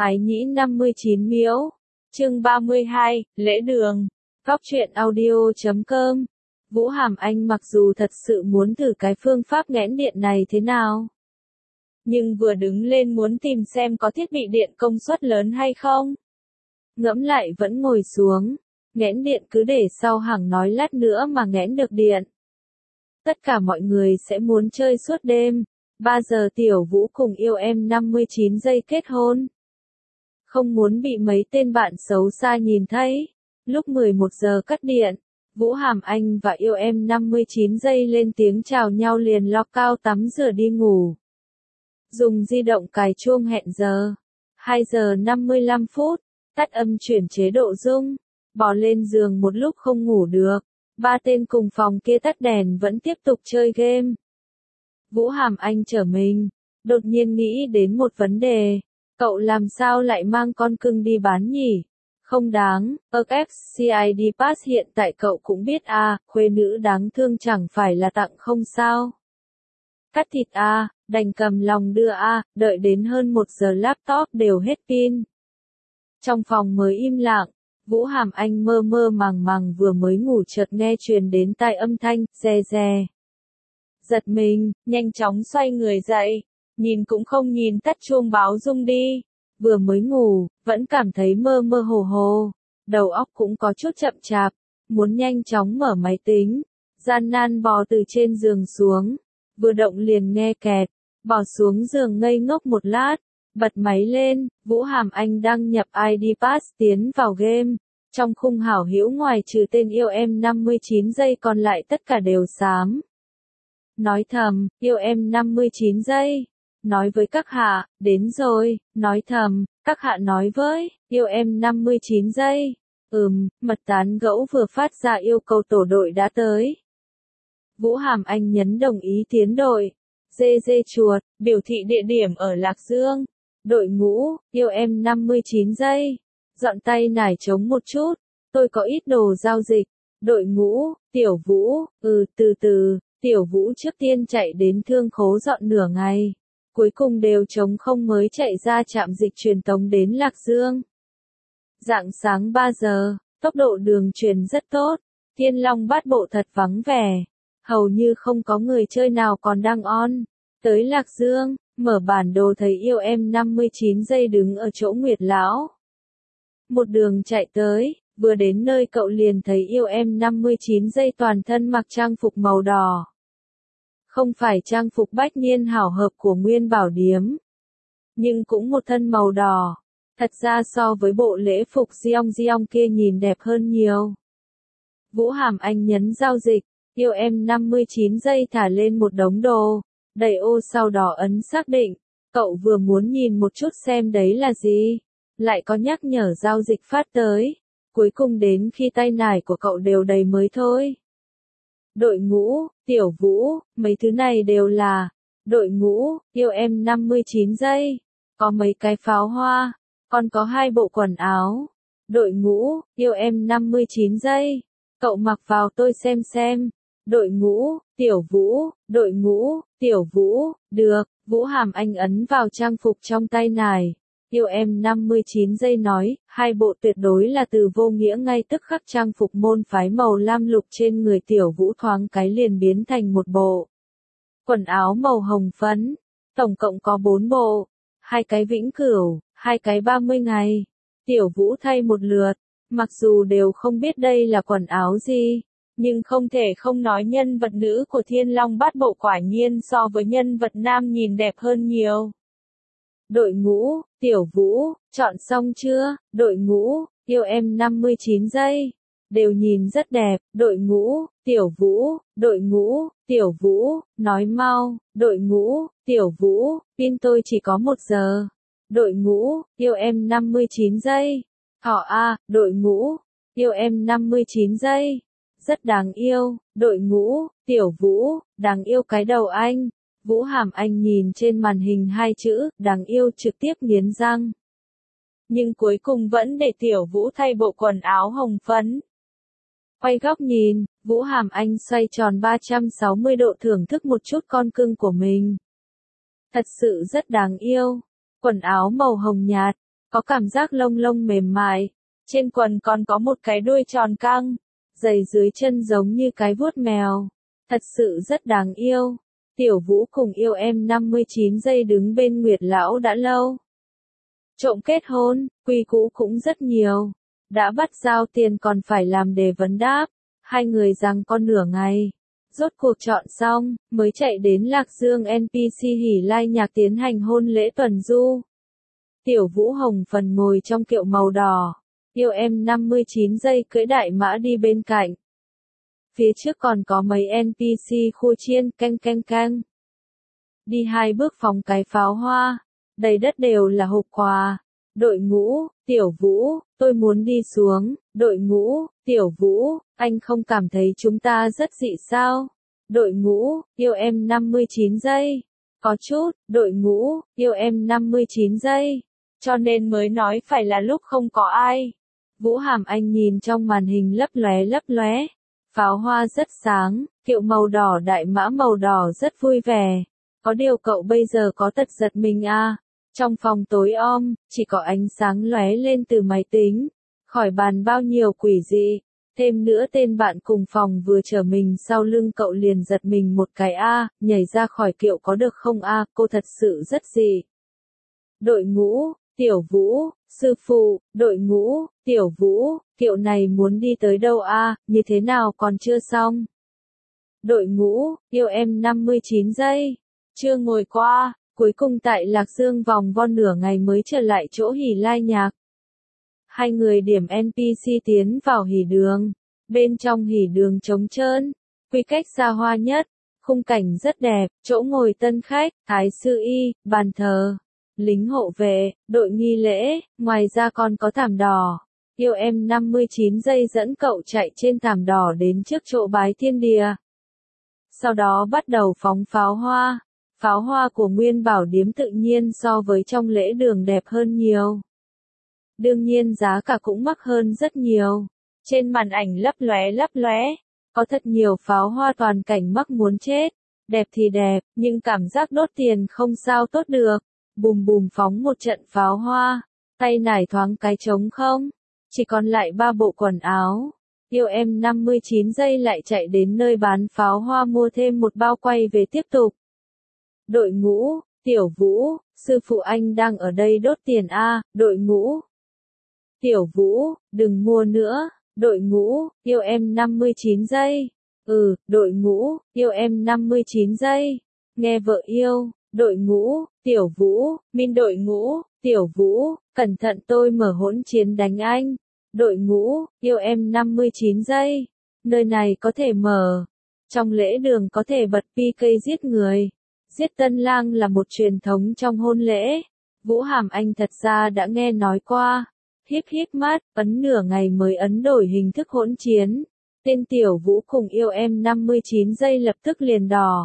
Ái nhĩ 59 miễu. Chương 32, lễ đường. Góc truyện audio.com. Vũ Hàm Anh mặc dù thật sự muốn thử cái phương pháp nghẽn điện này thế nào, nhưng vừa đứng lên muốn tìm xem có thiết bị điện công suất lớn hay không. Ngẫm lại vẫn ngồi xuống, nghẽn điện cứ để sau hàng nói lát nữa mà nghẽn được điện. Tất cả mọi người sẽ muốn chơi suốt đêm. 3 giờ Tiểu Vũ cùng yêu em 59 giây kết hôn. Không muốn bị mấy tên bạn xấu xa nhìn thấy. Lúc 11 giờ cắt điện, Vũ Hàm Anh và yêu em 59 giây lên tiếng chào nhau liền lo cao tắm rửa đi ngủ. Dùng di động cài chuông hẹn giờ. 2 giờ 55 phút, tắt âm chuyển chế độ rung, bò lên giường một lúc không ngủ được. 3 tên cùng phòng kia tắt đèn vẫn tiếp tục chơi game. Vũ Hàm Anh trở mình, đột nhiên nghĩ đến một vấn đề. Cậu làm sao lại mang con cưng đi bán nhỉ? Không đáng, CID Pass hiện tại cậu cũng biết à, khuê nữ đáng thương chẳng phải là tặng không sao. Cắt thịt à, đành cầm lòng đưa à, đợi đến hơn 1 giờ laptop đều hết pin. Trong phòng mới im lặng, Vũ Hàm Anh mơ mơ màng màng vừa mới ngủ chợt nghe truyền đến tai âm thanh, rè rè. Giật mình, nhanh chóng xoay người dậy, nhìn cũng không nhìn tắt chuông báo rung đi. Vừa mới ngủ, vẫn cảm thấy mơ mơ hồ hồ, đầu óc cũng có chút chậm chạp, muốn nhanh chóng mở máy tính, gian nan bò từ trên giường xuống, vừa động liền nghe kẹt, bò xuống giường ngây ngốc một lát, bật máy lên, Vũ Hàm Anh đăng nhập ID Pass tiến vào game, trong khung hảo hữu ngoài trừ tên yêu em 59 giây còn lại tất cả đều xám. Nói thầm, yêu em 59 giây. Nói với các hạ, đến rồi, nói thầm, các hạ nói với, yêu em 59 giây. Mật tán gẫu vừa phát ra yêu cầu tổ đội đã tới. Vũ Hàm Anh nhấn đồng ý tiến đội. Dê chuột, biểu thị địa điểm ở Lạc Dương. Đội ngũ, yêu em 59 giây. Dọn tay nải trống một chút, tôi có ít đồ giao dịch. Đội ngũ, Tiểu Vũ, từ từ, Tiểu Vũ trước tiên chạy đến Thương Khố dọn nửa ngày. Cuối cùng đều trống không mới chạy ra trạm dịch truyền tống đến Lạc Dương. Rạng sáng 3 giờ, tốc độ đường truyền rất tốt, Thiên Long Bát Bộ thật vắng vẻ, hầu như không có người chơi nào còn đang on. Tới Lạc Dương, mở bản đồ thấy yêu em 59 giây đứng ở chỗ Nguyệt Lão. Một đường chạy tới, vừa đến nơi cậu liền thấy yêu em 59 giây toàn thân mặc trang phục màu đỏ. Không phải trang phục bách niên hảo hợp của Nguyên Bảo Điếm, nhưng cũng một thân màu đỏ. Thật ra so với bộ lễ phục Jeong kia nhìn đẹp hơn nhiều. Vũ Hàm Anh nhấn giao dịch, yêu em 59 giây thả lên một đống đồ, đẩy ô sau đó ấn xác định. Cậu vừa muốn nhìn một chút xem đấy là gì, lại có nhắc nhở giao dịch phát tới. Cuối cùng đến khi tay nải của cậu đều đầy mới thôi. Đội ngũ, Tiểu Vũ, mấy thứ này đều là. Đội ngũ, yêu em 59 giây. Có mấy cái pháo hoa, còn có 2 bộ quần áo. Đội ngũ, yêu em 59 giây. Cậu mặc vào tôi xem. Đội ngũ, Tiểu Vũ, đội ngũ, Tiểu Vũ, được. Vũ Hàm Anh ấn vào trang phục trong tay nải. Yêu em 59 giây nói, 2 bộ tuyệt đối là từ vô nghĩa ngay tức khắc trang phục môn phái màu lam lục trên người Tiểu Vũ thoáng cái liền biến thành một bộ. Quần áo màu hồng phấn, tổng cộng có 4 bộ, 2 cái vĩnh cửu, 2 cái 30 ngày. Tiểu Vũ thay một lượt, mặc dù đều không biết đây là quần áo gì, nhưng không thể không nói nhân vật nữ của Thiên Long Bát Bộ quả nhiên so với nhân vật nam nhìn đẹp hơn nhiều. Đội ngũ, Tiểu Vũ, chọn xong chưa? Đội ngũ, yêu em 59 giây. Đều nhìn rất đẹp. Đội ngũ, Tiểu Vũ, đội ngũ, Tiểu Vũ, nói mau. Đội ngũ, Tiểu Vũ, pin tôi chỉ có 1 giờ. Đội ngũ, yêu em 59 giây. Thỏ A, đội ngũ, yêu em 59 giây. Rất đáng yêu. Đội ngũ, Tiểu Vũ, đáng yêu cái đầu anh. Vũ Hàm Anh nhìn trên màn hình 2 chữ, đáng yêu trực tiếp nghiến răng. Nhưng cuối cùng vẫn để Tiểu Vũ thay bộ quần áo hồng phấn. Quay góc nhìn, Vũ Hàm Anh xoay tròn 360 độ thưởng thức một chút con cưng của mình. Thật sự rất đáng yêu. Quần áo màu hồng nhạt, có cảm giác lông lông mềm mại, trên quần còn có một cái đuôi tròn căng, giày dưới chân giống như cái vuốt mèo, thật sự rất đáng yêu. Tiểu Vũ cùng yêu em 59 giây đứng bên Nguyệt Lão đã lâu. Trộm kết hôn, quy củ cũng rất nhiều. Đã bắt giao tiền còn phải làm đề vấn đáp. Hai người giằng co nửa ngày. Rốt cuộc chọn xong, mới chạy đến Lạc Dương NPC Hỉ Lai Nhạc tiến hành hôn lễ tuần du. Tiểu Vũ hồng phần ngồi trong kiệu màu đỏ. Yêu em 59 giây cưỡi đại mã đi bên cạnh. Phía trước còn có mấy NPC khu chiên canh canh canh. Đi hai bước phóng cái pháo hoa. Đầy đất đều là hộp quà. Đội ngũ, Tiểu Vũ, tôi muốn đi xuống. Đội ngũ, Tiểu Vũ, anh không cảm thấy chúng ta rất dị sao? Đội ngũ, yêu em 59 giây. Có chút, đội ngũ, yêu em 59 giây. Cho nên mới nói phải là lúc không có ai. Vũ Hàm Anh nhìn trong màn hình lấp lóe lấp lóe. Pháo hoa rất sáng, kiệu màu đỏ đại mã màu đỏ rất vui vẻ. Có điều cậu bây giờ có tật giật mình à? Trong phòng tối om, chỉ có ánh sáng lóe lên từ máy tính. Khỏi bàn bao nhiêu quỷ dị. Thêm nữa tên bạn cùng phòng vừa chở mình sau lưng cậu liền giật mình một cái a, nhảy ra khỏi kiệu có được không a, cô thật sự rất dị. Đội ngũ, Tiểu Vũ, sư phụ, đội ngũ, Tiểu Vũ, kiệu này muốn đi tới đâu a, như thế nào còn chưa xong. Đội ngũ, yêu em 59 giây, chưa ngồi qua, cuối cùng tại Lạc Dương vòng vo nửa ngày mới trở lại chỗ Hỉ Lai Nhạc. Hai người điểm NPC tiến vào hỉ đường, bên trong hỉ đường trống trơn, quy cách xa hoa nhất, khung cảnh rất đẹp, chỗ ngồi tân khách, thái sư y, bàn thờ, lính hộ vệ, đội nghi lễ, ngoài ra còn có thảm đỏ. Yêu em 59 giây dẫn cậu chạy trên thảm đỏ đến trước chỗ bái thiên địa. Sau đó bắt đầu phóng pháo hoa. Pháo hoa của Nguyên Bảo Điếm tự nhiên so với trong lễ đường đẹp hơn nhiều. Đương nhiên giá cả cũng mắc hơn rất nhiều. Trên màn ảnh lấp lóe, có thật nhiều pháo hoa toàn cảnh mắc muốn chết. Đẹp thì đẹp, nhưng cảm giác đốt tiền không sao tốt được. Bùm bùm phóng một trận pháo hoa, tay nải thoáng cái trống không. Chỉ còn lại 3 bộ quần áo. Yêu em 59 giây lại chạy đến nơi bán pháo hoa mua thêm một bao quay về tiếp tục. Đội ngũ, Tiểu Vũ, sư phụ anh đang ở đây đốt tiền a, đội ngũ. Tiểu Vũ, đừng mua nữa, đội ngũ, yêu em 59 giây. Đội ngũ, yêu em 59 giây. Nghe vợ yêu, đội ngũ, Tiểu Vũ, min đội ngũ, Tiểu Vũ, cẩn thận tôi mở hỗn chiến đánh anh. Đội ngũ, yêu em 59 giây. Nơi này có thể mở. Trong lễ đường có thể bật PK giết người. Giết tân lang là một truyền thống trong hôn lễ. Vũ Hàm Anh thật ra đã nghe nói qua. Híp híp mắt, ấn nửa ngày mới ấn đổi hình thức hỗn chiến. Tên Tiểu Vũ cùng yêu em 59 giây lập tức liền đỏ.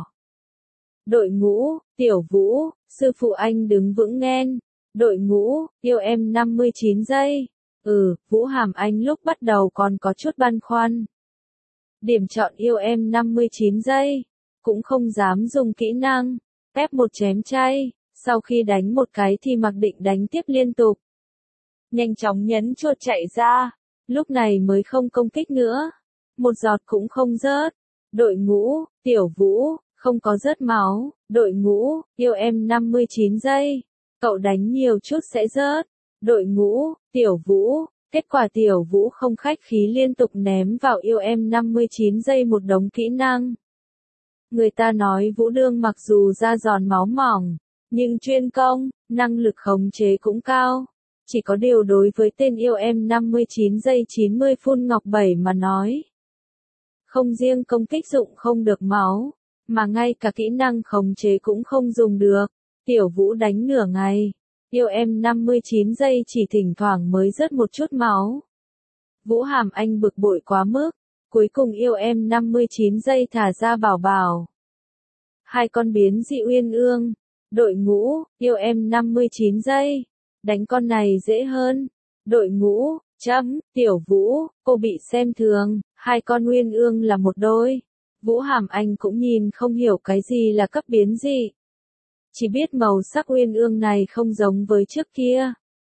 Đội ngũ, Tiểu Vũ, sư phụ anh đứng vững nghen. Đội ngũ, yêu em 59 giây. Vũ Hàm Anh lúc bắt đầu còn có chút băn khoăn. Điểm chọn yêu em 59 giây. Cũng không dám dùng kỹ năng. Ép một chém chay. Sau khi đánh một cái thì mặc định đánh tiếp liên tục. Nhanh chóng nhấn chuột chạy ra. Lúc này mới không công kích nữa. Một giọt cũng không rớt. Đội ngũ, Tiểu Vũ, không có rớt máu. Đội ngũ, yêu em 59 giây. Cậu đánh nhiều chút sẽ rớt. Đội ngũ, Tiểu Vũ. Kết quả Tiểu Vũ không khách khí liên tục ném vào yêu em 59 giây một đống kỹ năng. Người ta nói Vũ Đương mặc dù da giòn máu mỏng, nhưng chuyên công, năng lực khống chế cũng cao. Chỉ có điều đối với tên yêu em 59 giây 90 phun ngọc 7 mà nói. Không riêng công kích dụng không được máu, mà ngay cả kỹ năng khống chế cũng không dùng được. Tiểu Vũ đánh nửa ngày. Yêu em 59 giây chỉ thỉnh thoảng mới rớt một chút máu. Vũ Hàm Anh bực bội quá mức. Cuối cùng yêu em 59 giây thả ra bảo bảo. Hai con biến dị uyên ương. Đội ngũ, yêu em 59 giây. Đánh con này dễ hơn. Đội ngũ, Tiểu Vũ, cô bị xem thường. Hai con uyên ương là một đôi. Vũ Hàm Anh cũng nhìn không hiểu cái gì là cấp biến dị. Chỉ biết màu sắc uyên ương này không giống với trước kia.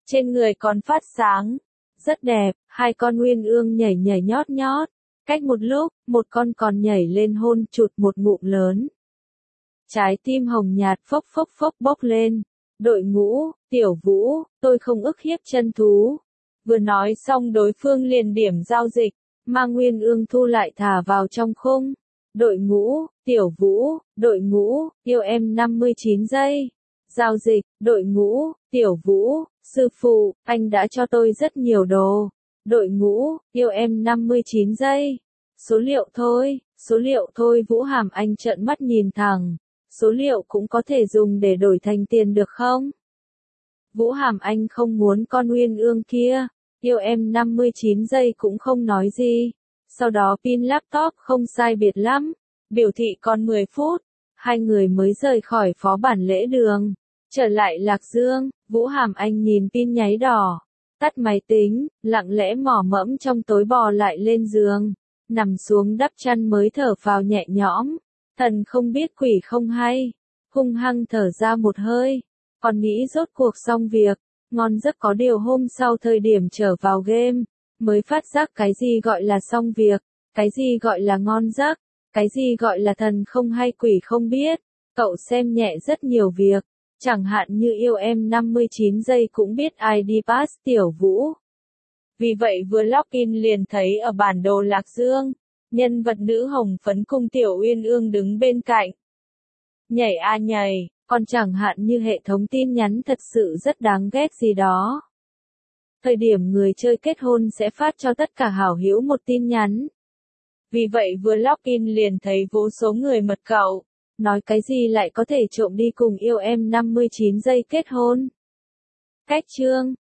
trên người còn phát sáng. Rất đẹp, hai con uyên ương nhảy nhảy nhót nhót. Cách một lúc, một con còn nhảy lên hôn chụt một ngụm lớn. Trái tim hồng nhạt phốc phốc phốc bốc lên. Đội ngũ, Tiểu Vũ, tôi không ức hiếp chân thú. Vừa nói xong đối phương liền điểm giao dịch, mang uyên ương thu lại thả vào trong khung. Đội ngũ, Tiểu Vũ, đội ngũ, yêu em 59 giây. Giao dịch, đội ngũ, Tiểu Vũ, sư phụ, anh đã cho tôi rất nhiều đồ. Đội ngũ, yêu em 59 giây. Số liệu thôi Vũ Hàm Anh trợn mắt nhìn thẳng. Số liệu cũng có thể dùng để đổi thành tiền được không? Vũ Hàm Anh không muốn con uyên ương kia. Yêu em 59 giây cũng không nói gì. Sau đó pin laptop không sai biệt lắm. Biểu thị còn 10 phút. Hai người mới rời khỏi phó bản lễ đường. Trở lại Lạc Dương, Vũ Hàm Anh nhìn pin nháy đỏ. Tắt máy tính, lặng lẽ mò mẫm trong tối bò lại lên giường. Nằm xuống đắp chăn mới thở phào nhẹ nhõm. Thần không biết quỷ không hay. Hung hăng thở ra một hơi. Còn nghĩ rốt cuộc xong việc. Ngon giấc có điều hôm sau thời điểm trở vào game. Mới phát giác cái gì gọi là xong việc. Cái gì gọi là ngon giấc. Cái gì gọi là thần không hay quỷ không biết. Cậu xem nhẹ rất nhiều việc. Chẳng hạn như yêu em 59 giây cũng biết ID pass Tiểu Vũ. Vì vậy vừa login liền thấy ở bản đồ Lạc Dương, nhân vật nữ hồng phấn cùng Tiểu Uyên Ương đứng bên cạnh. Nhảy a nhảy, còn chẳng hạn như hệ thống tin nhắn thật sự rất đáng ghét gì đó. Thời điểm người chơi kết hôn sẽ phát cho tất cả hảo hữu một tin nhắn. Vì vậy vừa login liền thấy vô số người mật cậu. Nói cái gì lại có thể trộm đi cùng yêu em 59 giây kết hôn. Cách chương